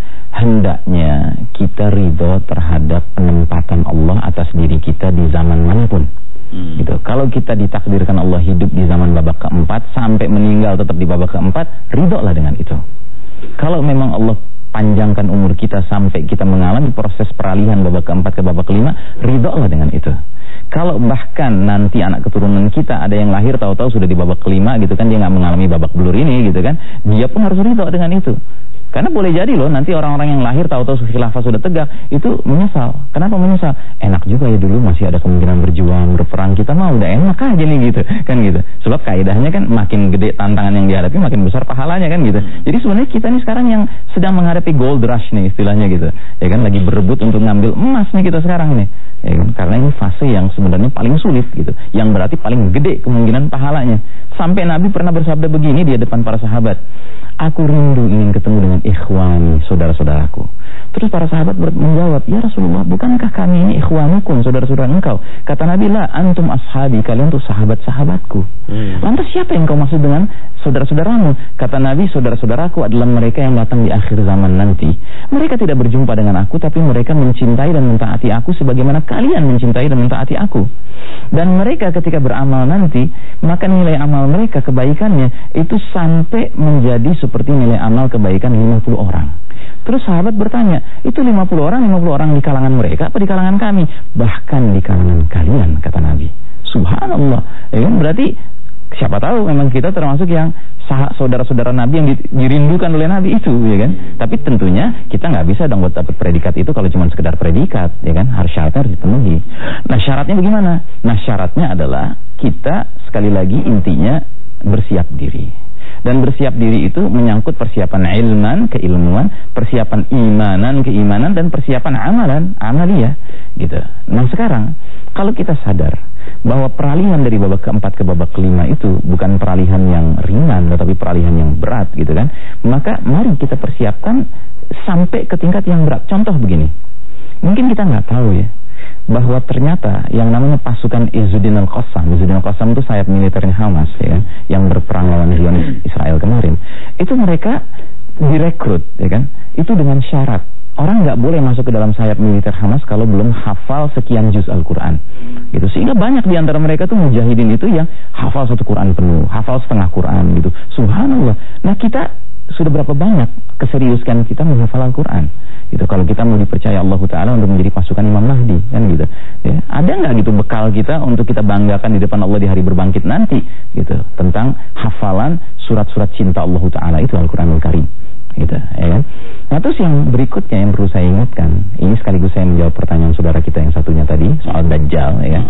hendaknya kita ridho terhadap penempatan Allah atas diri kita di zaman manapun. Hmm. Gitu. Kalau kita ditakdirkan Allah hidup di zaman babak keempat sampai meninggal tetap di babak keempat, ridholah dengan itu. Kalau memang Allah panjangkan umur kita sampai kita mengalami proses peralihan babak keempat ke babak kelima, ridholah dengan itu. Kalau bahkan nanti anak keturunan kita ada yang lahir tahu-tahu sudah di babak kelima gitu kan, dia nggak mengalami babak belur ini gitu kan, dia pun harus ridho dengan itu. Karena boleh jadi loh nanti orang-orang yang lahir tahu-tahu khilafah sudah tegak itu menyesal. Kenapa menyesal? Enak juga ya dulu masih ada kemungkinan berjuang, berperang, kita mah udah enak aja nih gitu kan gitu. Sebab kaidahnya kan makin gede tantangan yang dihadapi makin besar pahalanya kan gitu. Jadi sebenarnya kita nih sekarang yang sedang menghadapi gold rush nih istilahnya gitu. Ya kan lagi berebut untuk ngambil emas nih kita sekarang nih. Ya kan? Karena ini fase yang sebenarnya paling sulit gitu. Yang berarti paling gede kemungkinan pahalanya. Sampai Nabi pernah bersabda begini di hadapan para sahabat. Aku rindu ingin ketemu dengan ikhwani, saudara-saudaraku. Terus para sahabat menjawab, ya Rasulullah, bukankah kami ini ikhwanukum, saudara-saudara engkau? Kata Nabi, la antum ashabi, kalian tuh sahabat-sahabatku. Hmm. Lantas siapa yang kau maksud dengan saudara-saudaramu? Kata Nabi, saudara-saudaraku adalah mereka yang datang di akhir zaman nanti. Mereka tidak berjumpa dengan aku, tapi mereka mencintai dan mentaati aku sebagaimana kalian mencintai dan mentaati aku. Dan mereka ketika beramal nanti, maka nilai amal mereka, kebaikannya, itu sampai menjadi seperti nilai amal kebaikan lima puluh orang. Terus sahabat bertanya, itu lima puluh orang, lima puluh orang di kalangan mereka apa di kalangan kami? Bahkan di kalangan kalian, kata Nabi. Subhanallah. Ya kan? Berarti siapa tahu memang kita termasuk yang saudara-saudara Nabi yang dirindukan oleh Nabi itu, ya kan? Tapi tentunya kita nggak bisa dong buat dapat predikat itu kalau cuma sekedar predikat, ya kan? Harus syaratnya harus dipenuhi. Nah syaratnya bagaimana? Nah syaratnya adalah kita sekali lagi intinya bersiap diri. Dan bersiap diri itu menyangkut persiapan ilman, keilmuan, persiapan imanan, keimanan, dan persiapan amalan, amaliyah, gitu. Nah sekarang, kalau kita sadar bahwa peralihan dari babak keempat ke babak kelima itu bukan peralihan yang ringan, tetapi peralihan yang berat, gitu kan, maka mari kita persiapkan sampai ke tingkat yang berat. Contoh begini, mungkin kita nggak tahu ya, bahwa ternyata yang namanya pasukan Izzuddin al-Qassam, Izzuddin al-Qassam itu sayap militernya Hamas, ya, yang berperang lawan Zionis Israel kemarin. Itu mereka direkrut, ya kan? Itu dengan syarat orang nggak boleh masuk ke dalam sayap militer Hamas kalau belum hafal sekian juz Al-Quran. Gitu. Sehingga banyak di antara mereka tuh mujahidin itu yang hafal satu Quran penuh, hafal setengah Quran gitu. Subhanallah. Nah kita sudah berapa banyak keseriuskan kita menghafal Al-Quran? Gitu. Kalau kita mau dipercaya Allah Ta'ala untuk menjadi pasukan Imam Mahdi, kan gitu. Ya, ada nggak gitu bekal kita untuk kita banggakan di depan Allah di hari berbangkit nanti, gitu, tentang hafalan surat-surat cinta Allah Ta'ala itu Al-Quranul Karim, gitu, ya kan? Nah terus yang berikutnya yang perlu saya ingatkan, ini sekaligus saya menjawab pertanyaan saudara kita yang satunya tadi soal Dajjal, ya kan?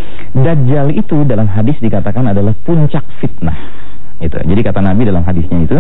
Dajjal itu dalam hadis dikatakan adalah puncak fitnah, gitu. Jadi kata Nabi dalam hadisnya itu,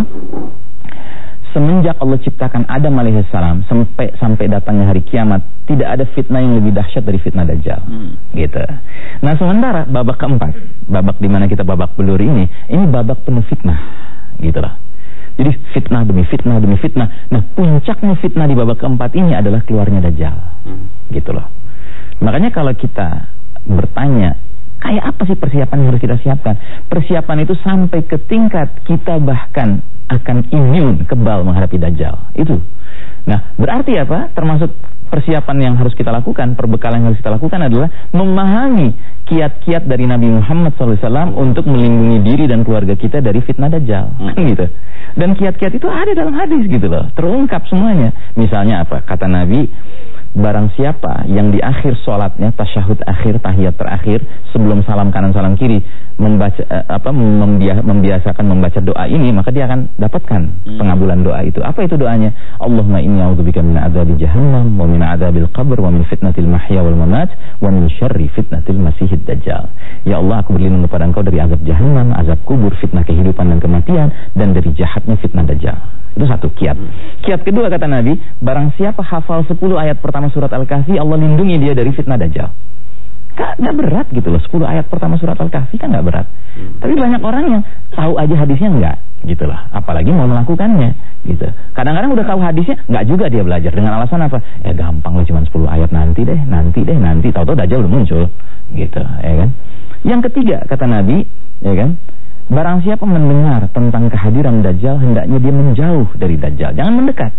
semenjak Allah ciptakan Adam alaihissalam sampai sampai datangnya hari kiamat, tidak ada fitnah yang lebih dahsyat dari fitnah Dajjal, hmm. gitu. Nah sementara babak keempat, babak di mana kita babak belur ini, ini babak penuh fitnah, gitulah. Jadi fitnah demi fitnah demi fitnah. Nah puncaknya fitnah di babak keempat ini adalah keluarnya Dajjal, hmm. gitu loh. Makanya kalau kita bertanya, kayak apa sih persiapan yang harus kita siapkan? Persiapan itu sampai ke tingkat kita bahkan akan imun, kebal menghadapi Dajjal. Itu. Nah, berarti apa? Termasuk persiapan yang harus kita lakukan, perbekalan yang harus kita lakukan adalah memahami kiat-kiat dari Nabi Muhammad shallallahu alaihi wasallam untuk melindungi diri dan keluarga kita dari fitnah Dajjal. Hmm. Gitu. Dan kiat-kiat itu ada dalam hadis gitu loh. Terungkap semuanya. Misalnya apa? Kata Nabi, barang siapa yang di akhir sholatnya, tasyahud akhir, tahiyat terakhir, sebelum salam kanan salam kiri, membaca eh, apa membia, membiasakan membaca doa ini, maka dia akan dapatkan hmm. pengabulan doa itu. Apa itu doanya? Allahumma inni a'udzubika min adzabi jahannam wa min adzabil qabr wa min fitnatil mahya wal mamat wa min syarri fitnatil masihid dajjal. Ya Allah, aku berlindung kepada Engkau dari azab jahannam, azab kubur, fitnah kehidupan dan kematian, dan dari jahatnya fitnah dajjal. Itu satu kiat. Kiat kedua kata Nabi, barang siapa hafal sepuluh ayat pertama surat Al-Kahfi, Allah lindungi dia dari fitnah Dajjal. Gak berat gitu loh, sepuluh ayat pertama surat Al-Kahfi kan gak berat. Hmm. Tapi banyak orang yang tahu aja hadisnya enggak, gitu lah. Apalagi mau melakukannya, gitu. Kadang-kadang udah tahu hadisnya, enggak juga dia belajar. Dengan alasan apa? Ya gampang lah, cuma sepuluh ayat, nanti deh, nanti deh, nanti. Tahu-tahu Dajjal udah muncul, gitu, ya kan. Yang ketiga kata Nabi, ya kan, barang siapa mendengar tentang kehadiran Dajjal, hendaknya dia menjauh dari Dajjal, jangan mendekat.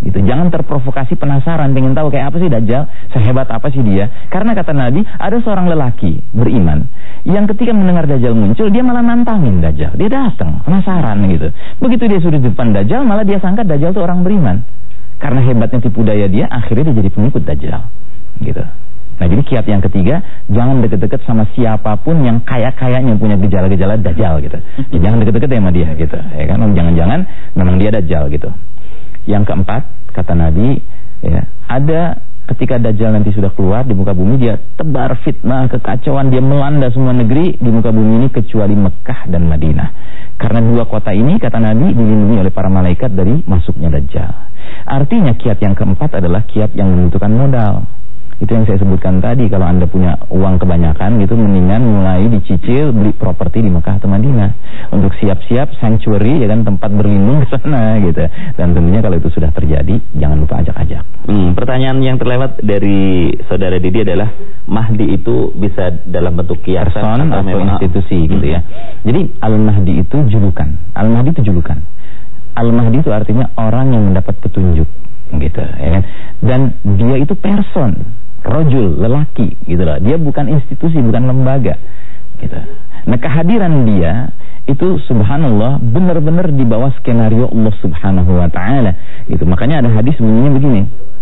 Gitu. Jangan terprovokasi penasaran, pengen tahu kayak apa sih Dajjal, sehebat apa sih dia. Karena kata Nabi, ada seorang lelaki beriman yang ketika mendengar Dajjal muncul, dia malah nantangin Dajjal. Dia datang, penasaran gitu. Begitu dia sudah di depan Dajjal, malah dia sangka Dajjal itu orang beriman. Karena hebatnya tipu daya dia, akhirnya dia jadi pengikut Dajjal. Gitu. Nah, jadi kiat yang ketiga, jangan deket-deket sama siapapun yang kaya-kayanya punya gejala-gejala Dajjal gitu. Ya, jangan deket-deket sama dia gitu. Ya kan, jangan-jangan memang dia Dajjal gitu. Yang keempat, kata Nabi, ya, ada ketika Dajjal nanti sudah keluar di muka bumi, dia tebar fitnah, kekacauan, dia melanda semua negeri di muka bumi ini kecuali Mekah dan Madinah. Karena dua kota ini, kata Nabi, dilindungi oleh para malaikat dari masuknya Dajjal. Artinya kiat yang keempat adalah kiat yang membutuhkan modal. Itu yang saya sebutkan tadi, kalau Anda punya uang kebanyakan gitu, mendingan mulai dicicil beli properti di Mekah atau Madinah untuk siap-siap sanctuary, ya kan, tempat berlindung ke sana gitu. Dan tentunya kalau itu sudah terjadi, jangan lupa ajak-ajak. Hmm, pertanyaan yang terlewat dari saudara Didi adalah Mahdi itu bisa dalam bentuk kiasan person atau, atau institusi hmm. gitu ya. Jadi Al-Mahdi itu julukan. Al-Mahdi itu julukan. Al-Mahdi itu artinya orang yang mendapat petunjuk gitu, ya kan. Dan dia itu person, rojul, lelaki gitu loh. Dia bukan institusi, bukan lembaga gitu. Nah, kehadiran dia itu subhanallah benar-benar di bawah skenario Allah Subhanahu wa taala gitu. Makanya ada hadis bunyinya begini.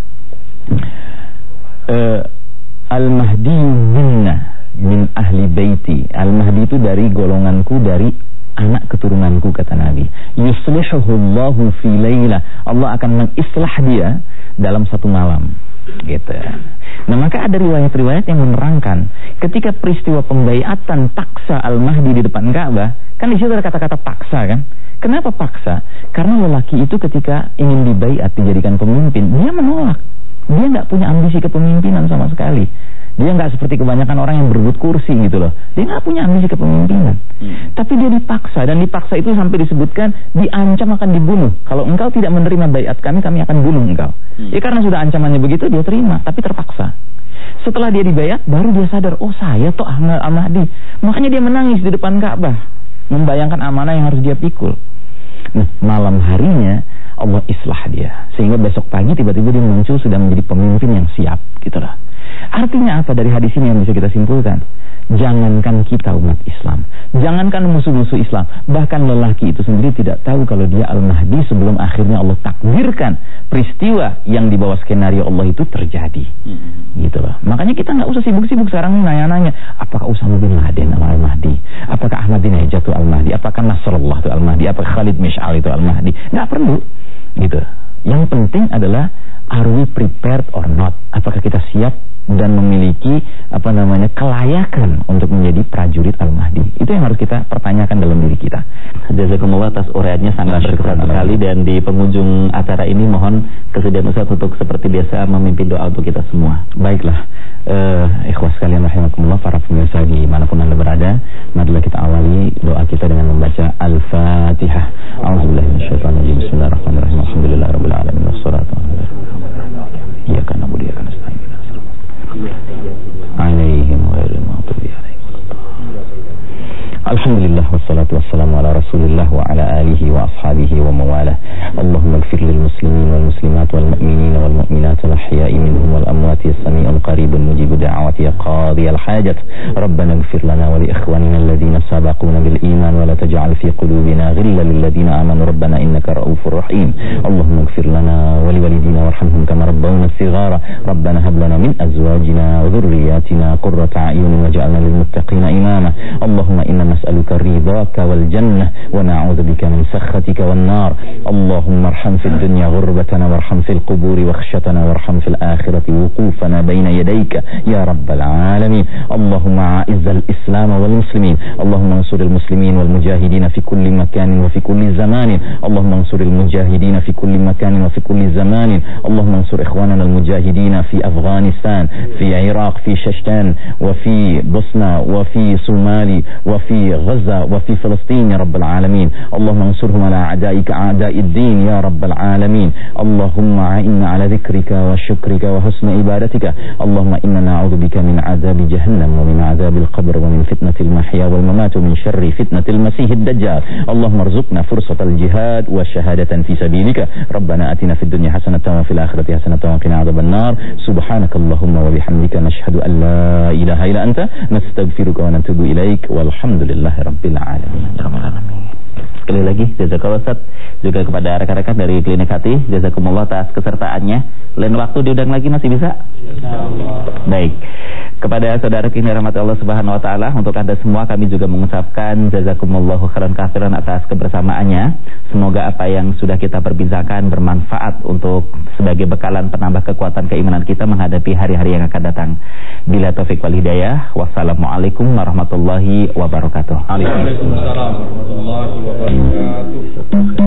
Uh, Al-Mahdi minna min ahli baiti. Al-Mahdi itu dari golonganku, dari anak keturunanku, kata Nabi. Yuslihuhullahu fi laila. Allah akan mengislah dia dalam satu malam gitu. Nah, maka ada riwayat-riwayat yang menerangkan ketika peristiwa pembaiatan paksa Al-Mahdi di depan Ka'bah, kan di situ ada kata-kata paksa kan? Kenapa paksa? Karena lelaki itu ketika ingin dibaiat dijadikan pemimpin, dia menolak. Dia nggak punya ambisi kepemimpinan sama sekali. Dia nggak seperti kebanyakan orang yang berebut kursi gitu loh. Dia nggak punya ambisi kepemimpinan. Hmm. Tapi dia dipaksa, dan dipaksa itu sampai disebutkan diancam akan dibunuh. Kalau engkau tidak menerima baiat kami, kami akan bunuh engkau. Hmm. Ya karena sudah ancamannya begitu, dia terima, tapi terpaksa. Setelah dia dibaiat, baru dia sadar, oh saya toh Al-Mahdi. Makanya dia menangis di depan Ka'bah, membayangkan amanah yang harus dia pikul. Nah, malam harinya Allah islah dia, sehingga besok pagi tiba-tiba dia muncul sudah menjadi pemimpin yang siap gitulah. Artinya apa dari hadis ini yang bisa kita simpulkan? Jangankan kita umat Islam, jangankan musuh-musuh Islam, bahkan lelaki itu sendiri tidak tahu kalau dia Al-Mahdi sebelum akhirnya Allah takdirkan peristiwa yang di bawah skenario Allah itu terjadi. Hmm. Gitu loh. Makanya kita nggak usah sibuk-sibuk sekarang nanya-nanya apakah Usama bin Laden Al-Mahdi, apakah Ahmadinejad itu Al-Mahdi, apakah Nasrullah itu Al-Mahdi, apakah Khalid Mish'al itu Al-Mahdi. Nggak perlu gitu. Yang penting adalah are we prepared or not? Apakah kita siap dan memiliki apa namanya kelayakan untuk menjadi prajurit Al-Mahdi? Itu yang harus kita pertanyakan dalam diri kita. Jazakumullah atas uraiannya sangat berkesan sekali, dan di penghujung acara ini mohon kesediaan Ustaz untuk seperti biasa memimpin doa untuk kita semua. Baiklah, uh, ikhwas sekalian rahimakumullah, para pemirsa dimanapun Anda berada, marilah kita awali doa kita dengan membaca Al-Fatihah. A'udzubillahi minasyaitonirrajim. Bismillahirrahmanirrahim. Alhamdulillahirabbil alamin wassalatu wassalamu iyyaka na'budu wa iyyaka nasta'in. Alaihim ghairil maghdubi alaihim. Alhamdulillah wassalatu wassalamu ala Rasulillah wa ala alihi wa ashabihi wa mawalah. Allahumma ighfir lil muslimin wal muslimat wal mu'minin wal mu'minat wal ahya'i minhum wal amwati as-sami'ul qaribul mujibud da'awati ya qadiyal hajat. Rabbana ighfir lana wa li ikhwanina alladhina sabaquna bil iman wa la taj'al fi qulubina ghillan lil ladzina amanu rabbana innaka ra'ufur rahim. Allahumma ighfir lana wa li walidina warhamhum kama rabbawna shighara. Rabbana hab lana min azwajina wa dhurriyyatina qurrata a'yunin waj'alna lil muttaqina imama. Allahumma inna nas'aluka ridhaka wal jannah wa na'udzubika min sakhatika wan nar. Allahumma arham fid dunya ghurbatana warham fil quburi wakhshatana warham fil akhirati wuqufana baina yadayka ya rabbal alamin. Allahumma a'izzal islam wal muslimin. Allahumma ansuril muslimin wal mujahidin fi kulli makanin wa fi kulli zamanin. Allahumma ansuril mujahidin fi kulli makanin wa fi kulli zamanin. Allahumma ansur ikhwanana al mujahidin المجاهدين في أفغانستان في العراق في ششتان وفي بوسنة وفي صومالي وفي غزة وفي فلسطين يا رب العالمين. اللهم انصرهم على أعدائك أعداء الدين يا رب العالمين. اللهم أعنا على ذكرك وشكرك وحسن عبادتك. اللهم إنا نعوذ بك من عذاب جهنم ومن عذاب القبر ومن فتنة المحيا والممات ومن شر فتنة المسيح الدجال. اللهم ارزقنا فرصة الجهاد والشهادة في سبيلك. ربنا آتنا في الدنيا حسنة وفي الآخرة حسنة وقنا عذاب النار. سبحانك اللهم وبحمدك نشهد أن لا إله إلا أنت نستغفرك ونتوب إليك والحمد لله رب العالمين. Sekali lagi jazakallah Ustaz, juga kepada rekan-rekan dari Klinik Hati, jazakumullah atas kesertaannya. Lain waktu diundang lagi masih bisa? Baik. Kepada saudara yang dirahmati Allah Subhanahu wa taala, untuk Anda semua kami juga mengucapkan jazakumullahu khairan katsiran atas kebersamaannya. Semoga apa yang sudah kita perbincangkan bermanfaat untuk sebagai bekalan penambah kekuatan keimanan kita menghadapi hari-hari yang akan datang. Bila taufik wal hidayah. Wassalamualaikum warahmatullahi wabarakatuh. Waalaikumsalam warahmatullahi wabarakatuh.